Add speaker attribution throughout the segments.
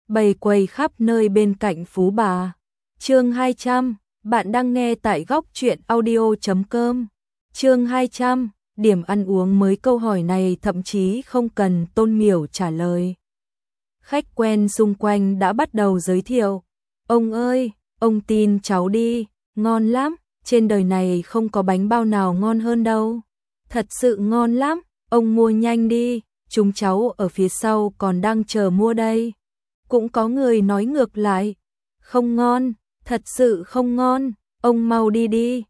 Speaker 1: bày quầy khắp nơi bên cạnh Phú Bà. Chương 200, bạn đang nghe tại góc truyện audio.com. Chương 200, điểm ăn uống mới. Câu hỏi này thậm chí không cần Tôn Miểu trả lời. Khách quen xung quanh đã bắt đầu giới thiệu. Ông ơi, ông tin cháu đi, ngon lắm, trên đời này không có bánh bao nào ngon hơn đâu. Thật sự ngon lắm, ông mua nhanh đi, chúng cháu ở phía sau còn đang chờ mua đây. Cũng có người nói ngược lại, không ngon, thật sự không ngon, ông mau đi đi,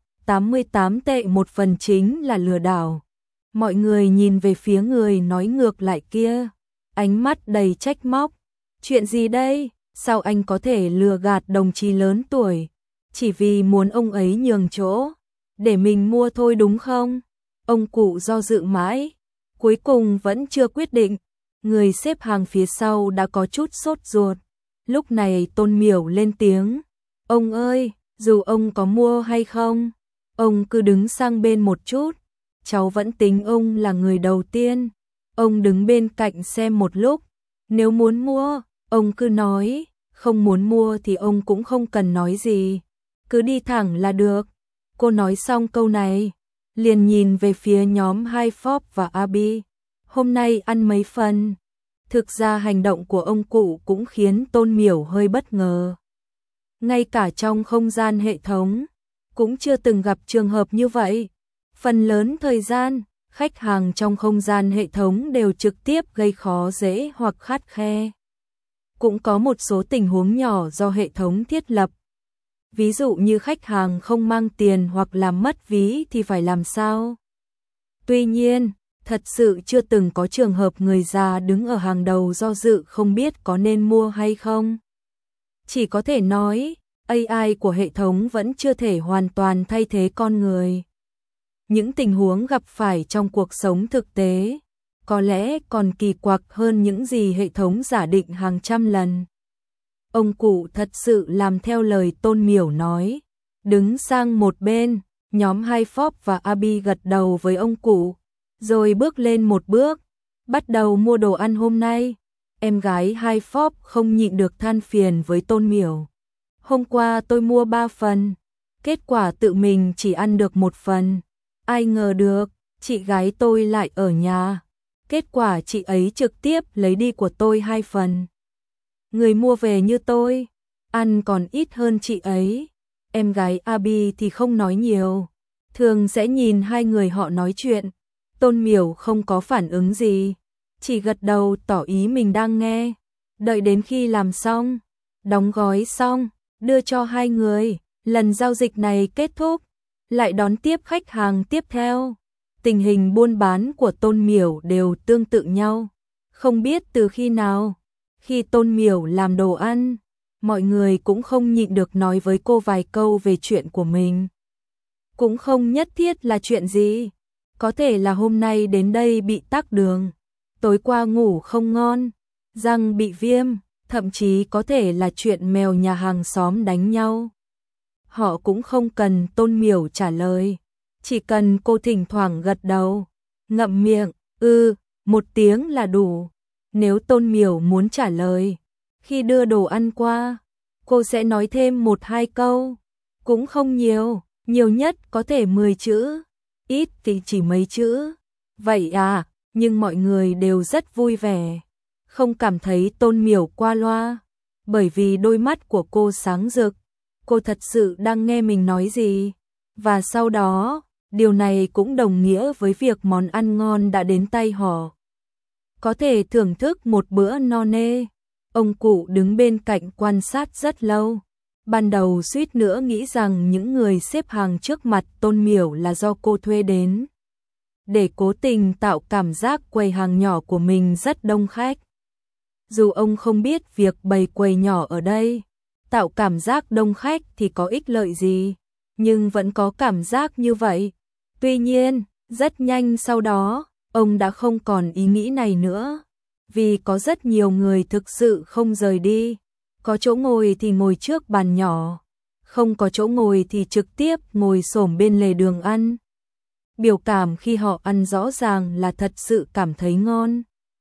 Speaker 1: 88 tệ một phần chính là lừa đảo. Mọi người nhìn về phía người nói ngược lại kia, ánh mắt đầy trách móc. Chuyện gì đây, sao anh có thể lừa gạt đồng chí lớn tuổi, chỉ vì muốn ông ấy nhường chỗ, để mình mua thôi đúng không? Ông cụ do dự mãi, cuối cùng vẫn chưa quyết định. Người xếp hàng phía sau đã có chút sốt ruột. Lúc này Tôn Miểu lên tiếng, ông ơi, dù ông có mua hay không, ông cứ đứng sang bên một chút, cháu vẫn tính ông là người đầu tiên. Ông đứng bên cạnh xem một lúc, nếu muốn mua, ông cứ nói, không muốn mua thì ông cũng không cần nói gì, cứ đi thẳng là được. Cô nói xong câu này, liền nhìn về phía nhóm Hai Phop và Abi. Hôm nay ăn mấy phần? Thực ra hành động của ông cụ cũng khiến Tôn Miểu hơi bất ngờ. Ngay cả trong không gian hệ thống, cũng chưa từng gặp trường hợp như vậy. Phần lớn thời gian, khách hàng trong không gian hệ thống đều trực tiếp gây khó dễ hoặc khắt khe. Cũng có một số tình huống nhỏ do hệ thống thiết lập. Ví dụ như khách hàng không mang tiền hoặc làm mất ví thì phải làm sao? Tuy nhiên, thật sự chưa từng có trường hợp người già đứng ở hàng đầu do dự không biết có nên mua hay không. Chỉ có thể nói, AI của hệ thống vẫn chưa thể hoàn toàn thay thế con người. Những tình huống gặp phải trong cuộc sống thực tế, có lẽ còn kỳ quặc hơn những gì hệ thống giả định hàng trăm lần. Ông cụ thật sự làm theo lời Tôn Miểu nói, đứng sang một bên, nhóm Hai Phop và Abi gật đầu với ông cụ, rồi bước lên một bước, bắt đầu mua đồ ăn hôm nay. Em gái Hai Phop không nhịn được than phiền với Tôn Miểu. Hôm qua tôi mua 3 phần, kết quả tự mình chỉ ăn được 1 phần. Ai ngờ được, chị gái tôi lại ở nhà. Kết quả chị ấy trực tiếp lấy đi của tôi 2 phần. Người mua về như tôi, ăn còn ít hơn chị ấy. Em gái Abi thì không nói nhiều, thường sẽ nhìn hai người họ nói chuyện. Tôn Miểu không có phản ứng gì, chỉ gật đầu tỏ ý mình đang nghe. Đợi đến khi làm xong, đóng gói xong, đưa cho hai người, lần giao dịch này kết thúc, lại đón tiếp khách hàng tiếp theo. Tình hình buôn bán của Tôn Miểu đều tương tự nhau. Không biết từ khi nào, khi Tôn Miểu làm đồ ăn, mọi người cũng không nhịn được nói với cô vài câu về chuyện của mình. Cũng không nhất thiết là chuyện gì, có thể là hôm nay đến đây bị tắc đường, tối qua ngủ không ngon, răng bị viêm, thậm chí có thể là chuyện mèo nhà hàng xóm đánh nhau. Họ cũng không cần Tôn Miểu trả lời, chỉ cần cô thỉnh thoảng gật đầu, ngậm miệng, một tiếng là đủ. Nếu Tôn Miểu muốn trả lời, khi đưa đồ ăn qua, cô sẽ nói thêm 1-2 câu, cũng không nhiều, nhiều nhất có thể 10 chữ, ít thì chỉ mấy chữ. Vậy à, nhưng mọi người đều rất vui vẻ, không cảm thấy Tôn Miểu qua loa, bởi vì đôi mắt của cô sáng rực, cô thật sự đang nghe mình nói gì. Và sau đó, điều này cũng đồng nghĩa với việc món ăn ngon đã đến tay họ, có thể thưởng thức một bữa no nê. Ông cụ đứng bên cạnh quan sát rất lâu. Ban đầu suýt nữa nghĩ rằng những người xếp hàng trước mặt Tôn Miểu là do cô thuê đến, để cố tình tạo cảm giác quầy hàng nhỏ của mình rất đông khách. Dù ông không biết việc bày quầy nhỏ ở đây, tạo cảm giác đông khách thì có ích lợi gì, nhưng vẫn có cảm giác như vậy. Tuy nhiên, rất nhanh sau đó, ông đã không còn ý nghĩ này nữa, vì có rất nhiều người thực sự không rời đi. Có chỗ ngồi thì ngồi trước bàn nhỏ, không có chỗ ngồi thì trực tiếp ngồi xổm bên lề đường ăn. Biểu cảm khi họ ăn rõ ràng là thật sự cảm thấy ngon.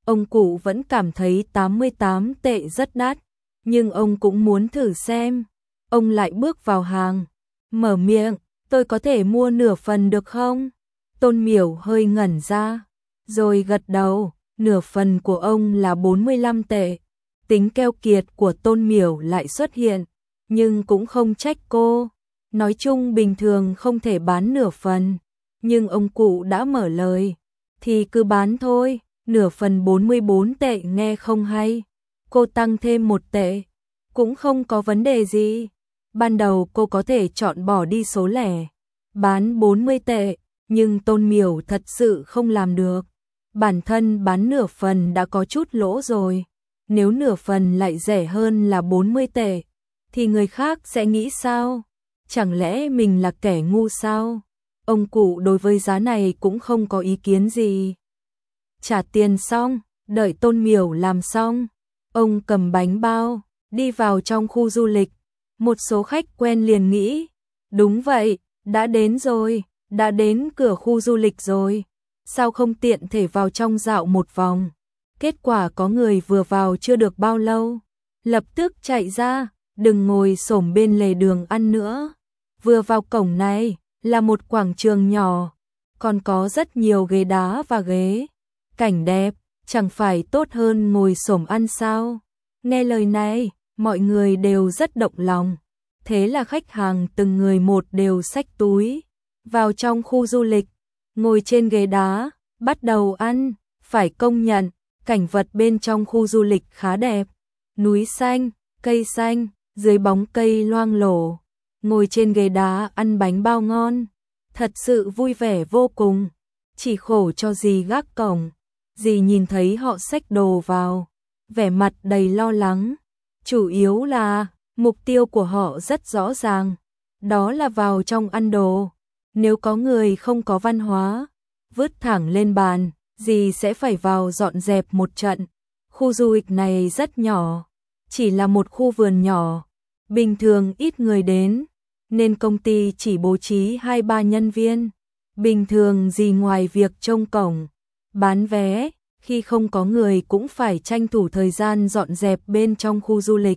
Speaker 1: Ông cụ vẫn cảm thấy 88 tệ rất đắt, nhưng ông cũng muốn thử xem. Ông lại bước vào hàng, mở miệng, tôi có thể mua nửa phần được không? Tôn Miểu hơi ngẩn ra, rồi gật đầu, nửa phần của ông là 45 tệ. Tính keo kiệt của Tôn Miểu lại xuất hiện, nhưng cũng không trách cô. Nói chung bình thường không thể bán nửa phần, nhưng ông cụ đã mở lời, thì cứ bán thôi, nửa phần 44 tệ nghe không hay. Cô tăng thêm 1 tệ, cũng không có vấn đề gì. Ban đầu cô có thể chọn bỏ đi số lẻ, bán 40 tệ, nhưng Tôn Miểu thật sự không làm được. Bản thân bán nửa phần đã có chút lỗ rồi, nếu nửa phần lại rẻ hơn là 40 tệ, thì người khác sẽ nghĩ sao? Chẳng lẽ mình là kẻ ngu sao? Ông cụ đối với giá này cũng không có ý kiến gì. Trả tiền xong, đợi Tôn Miểu làm xong, ông cầm bánh bao, đi vào trong khu du lịch. Một số khách quen liền nghĩ, đúng vậy, đã đến rồi, đã đến cửa khu du lịch rồi, sao không tiện thể vào trong dạo một vòng. Kết quả có người vừa vào chưa được bao lâu, lập tức chạy ra, đừng ngồi xổm bên lề đường ăn nữa. Vừa vào cổng này là một quảng trường nhỏ, còn có rất nhiều ghế đá và ghế. Cảnh đẹp, chẳng phải tốt hơn ngồi xổm ăn sao? Nghe lời này, mọi người đều rất động lòng. Thế là khách hàng từng người một đều xách túi vào trong khu du lịch, ngồi trên ghế đá, bắt đầu ăn. Phải công nhận, cảnh vật bên trong khu du lịch khá đẹp. Núi xanh, cây xanh, dưới bóng cây loang lổ, ngồi trên ghế đá ăn bánh bao ngon, thật sự vui vẻ vô cùng. Chỉ khổ cho dì gác cổng, dì nhìn thấy họ xách đồ vào, vẻ mặt đầy lo lắng. Chủ yếu là mục tiêu của họ rất rõ ràng, đó là vào trong ăn đồ. Nếu có người không có văn hóa, vứt thẳng lên bàn, dì sẽ phải vào dọn dẹp một trận. Khu du lịch này rất nhỏ, chỉ là một khu vườn nhỏ, bình thường ít người đến, nên công ty chỉ bố trí 2-3 nhân viên. Bình thường dì ngoài việc trông cổng, bán vé, khi không có người cũng phải tranh thủ thời gian dọn dẹp bên trong khu du lịch.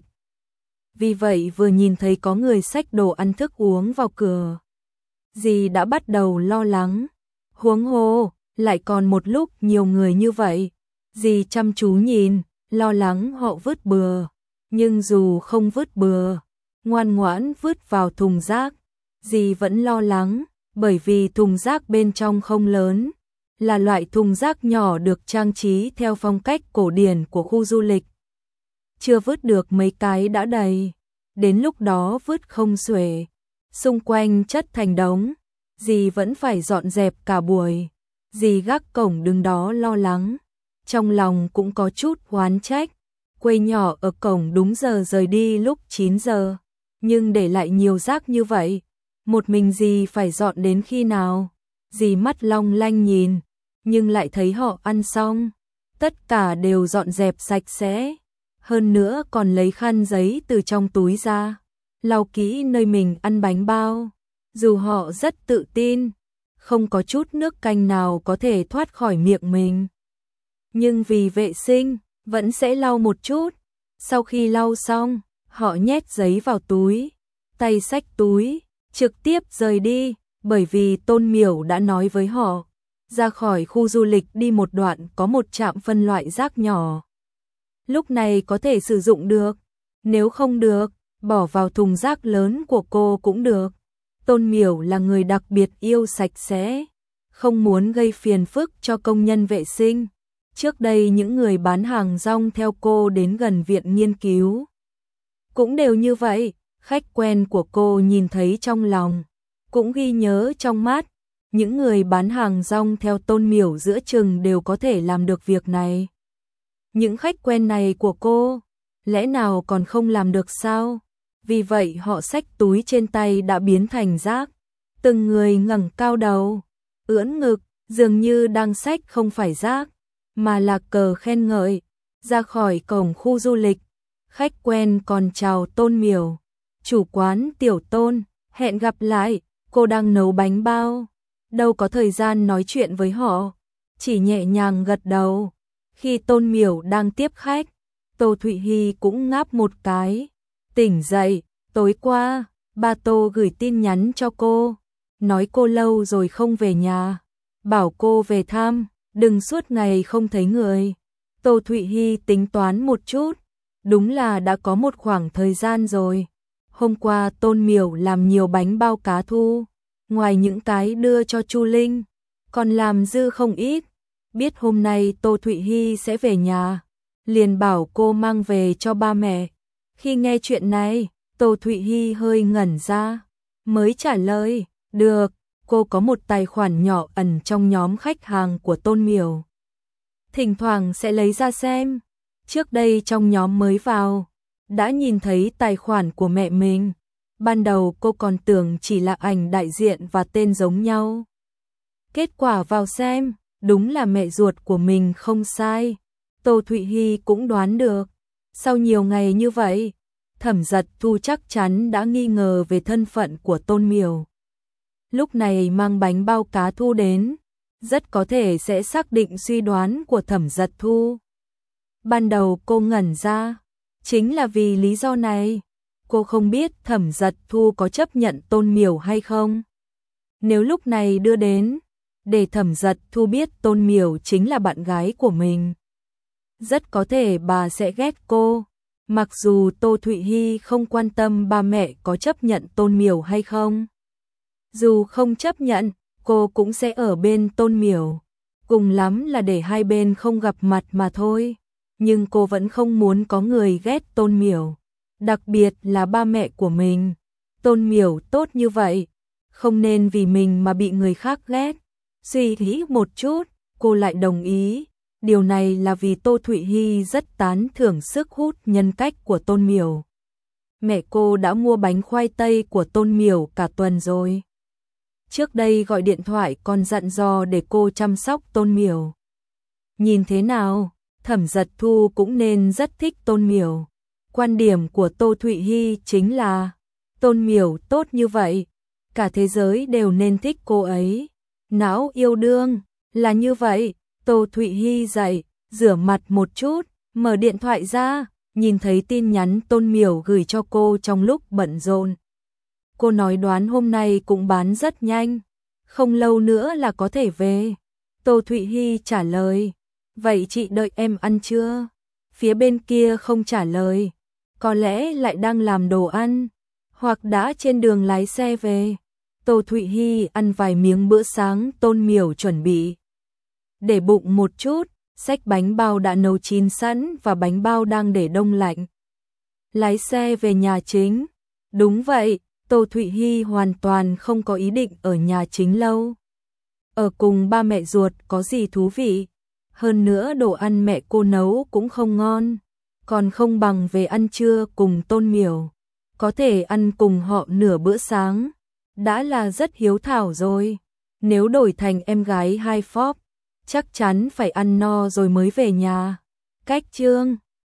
Speaker 1: Vì vậy vừa nhìn thấy có người xách đồ ăn thức uống vào cửa, dì đã bắt đầu lo lắng. Huống hồ, lại còn một lúc nhiều người như vậy. Dì chăm chú nhìn, lo lắng họ vứt bừa. Nhưng dù không vứt bừa, ngoan ngoãn vứt vào thùng rác, dì vẫn lo lắng, bởi vì thùng rác bên trong không lớn, là loại thùng rác nhỏ được trang trí theo phong cách cổ điển của khu du lịch. Chưa vứt được mấy cái đã đầy, đến lúc đó vứt không xuể, xung quanh chất thành đống, dì vẫn phải dọn dẹp cả buổi. Dì gác cổng đứng đó lo lắng, trong lòng cũng có chút oán trách. Quầy nhỏ ở cổng đúng giờ rời đi lúc 9 giờ, nhưng để lại nhiều rác như vậy, một mình dì phải dọn đến khi nào? Dì mắt long lanh nhìn, nhưng lại thấy họ ăn xong, tất cả đều dọn dẹp sạch sẽ, hơn nữa còn lấy khăn giấy từ trong túi ra, lau kỹ nơi mình ăn bánh bao. Dù họ rất tự tin, không có chút nước canh nào có thể thoát khỏi miệng mình, nhưng vì vệ sinh, vẫn sẽ lau một chút. Sau khi lau xong, họ nhét giấy vào túi, tay xách túi, trực tiếp rời đi, bởi vì Tôn Miểu đã nói với họ, ra khỏi khu du lịch đi một đoạn có một trạm phân loại rác nhỏ. Lúc này có thể sử dụng được, nếu không được, bỏ vào thùng rác lớn của cô cũng được. Tôn Miểu là người đặc biệt yêu sạch sẽ, không muốn gây phiền phức cho công nhân vệ sinh. Trước đây những người bán hàng rong theo cô đến gần viện nghiên cứu cũng đều như vậy, khách quen của cô nhìn thấy trong lòng, cũng ghi nhớ trong mắt. Những người bán hàng rong theo Tôn Miểu giữa chừng đều có thể làm được việc này. Những khách quen này của cô, lẽ nào còn không làm được sao? Vì vậy họ xách túi trên tay đã biến thành rác. Từng người ngẩng cao đầu, ưỡn ngực, dường như đang xách không phải rác, mà là cờ khen ngợi. Ra khỏi cổng khu du lịch, khách quen còn chào Tôn Miểu. Chủ quán Tiểu Tôn, hẹn gặp lại, cô đang nấu bánh bao. Đâu có thời gian nói chuyện với họ, chỉ nhẹ nhàng gật đầu. Khi Tôn Miểu đang tiếp khách, Tô Thụy Hy cũng ngáp một cái. Tỉnh dậy, tối qua, ba Tô gửi tin nhắn cho cô, nói cô lâu rồi không về nhà, bảo cô về thăm, đừng suốt ngày không thấy người. Tô Thụy Hy tính toán một chút, đúng là đã có một khoảng thời gian rồi. Hôm qua Tôn Miểu làm nhiều bánh bao cá thu, ngoài những cái đưa cho Chu Linh, còn làm dư không ít. Biết hôm nay Tô Thụy Hy sẽ về nhà, liền bảo cô mang về cho ba mẹ. Khi nghe chuyện này, Tô Thụy Hy hơi ngẩn ra, mới trả lời, được, cô có một tài khoản nhỏ ẩn trong nhóm khách hàng của Tôn Miểu. Thỉnh thoảng sẽ lấy ra xem, trước đây trong nhóm mới vào, đã nhìn thấy tài khoản của mẹ mình. Ban đầu cô còn tưởng chỉ là ảnh đại diện và tên giống nhau. Kết quả vào xem, đúng là mẹ ruột của mình không sai. Tô Thụy Hy cũng đoán được. Sau nhiều ngày như vậy, Thẩm Dật Thu chắc chắn đã nghi ngờ về thân phận của Tôn Miểu. Lúc này mang bánh bao cá thu đến, rất có thể sẽ xác định suy đoán của Thẩm Dật Thu. Ban đầu cô ngẩn ra, chính là vì lý do này. Cô không biết Thẩm Dật Thu có chấp nhận Tôn Miểu hay không. Nếu lúc này đưa đến, để Thẩm Dật Thu biết Tôn Miểu chính là bạn gái của mình, rất có thể bà sẽ ghét cô. Mặc dù Tô Thụy Hy không quan tâm ba mẹ có chấp nhận Tôn Miểu hay không. Dù không chấp nhận, cô cũng sẽ ở bên Tôn Miểu. Cùng lắm là để hai bên không gặp mặt mà thôi. Nhưng cô vẫn không muốn có người ghét Tôn Miểu. Đặc biệt là ba mẹ của mình. Tôn Miểu tốt như vậy, không nên vì mình mà bị người khác ghét. Suy nghĩ một chút, cô lại đồng ý. Điều này là vì Tô Thụy Hy rất tán thưởng sức hút nhân cách của Tôn Miểu. Mẹ cô đã mua bánh khoai tây của Tôn Miểu cả tuần rồi. Trước đây gọi điện thoại còn dặn dò để cô chăm sóc Tôn Miểu. Nhìn thế nào, Thẩm Dật Thu cũng nên rất thích Tôn Miểu. Quan điểm của Tô Thụy Hy chính là Tôn Miểu tốt như vậy, cả thế giới đều nên thích cô ấy. Não yêu đương là như vậy. Tô Thụy Hy dậy, rửa mặt một chút, mở điện thoại ra, nhìn thấy tin nhắn Tôn Miểu gửi cho cô trong lúc bận rộn. Cô nói đoán hôm nay cũng bán rất nhanh, không lâu nữa là có thể về. Tô Thụy Hy trả lời, vậy chị đợi em ăn chưa? Phía bên kia không trả lời, có lẽ lại đang làm đồ ăn, hoặc đã trên đường lái xe về. Tô Thụy Hy ăn vài miếng bữa sáng Tôn Miểu chuẩn bị. Để bụng một chút, xách bánh bao đã nấu chín sẵn và bánh bao đang để đông lạnh. Lái xe về nhà chính. Đúng vậy, Tô Thụy Hy hoàn toàn không có ý định ở nhà chính lâu. Ở cùng ba mẹ ruột có gì thú vị. Hơn nữa đồ ăn mẹ cô nấu cũng không ngon. Còn không bằng về ăn trưa cùng Tôn Miểu. Có thể ăn cùng họ nửa bữa sáng. Đã là rất hiếu thảo rồi. Nếu đổi thành em gái hai phóp, chắc chắn phải ăn no rồi mới về nhà. Cách chương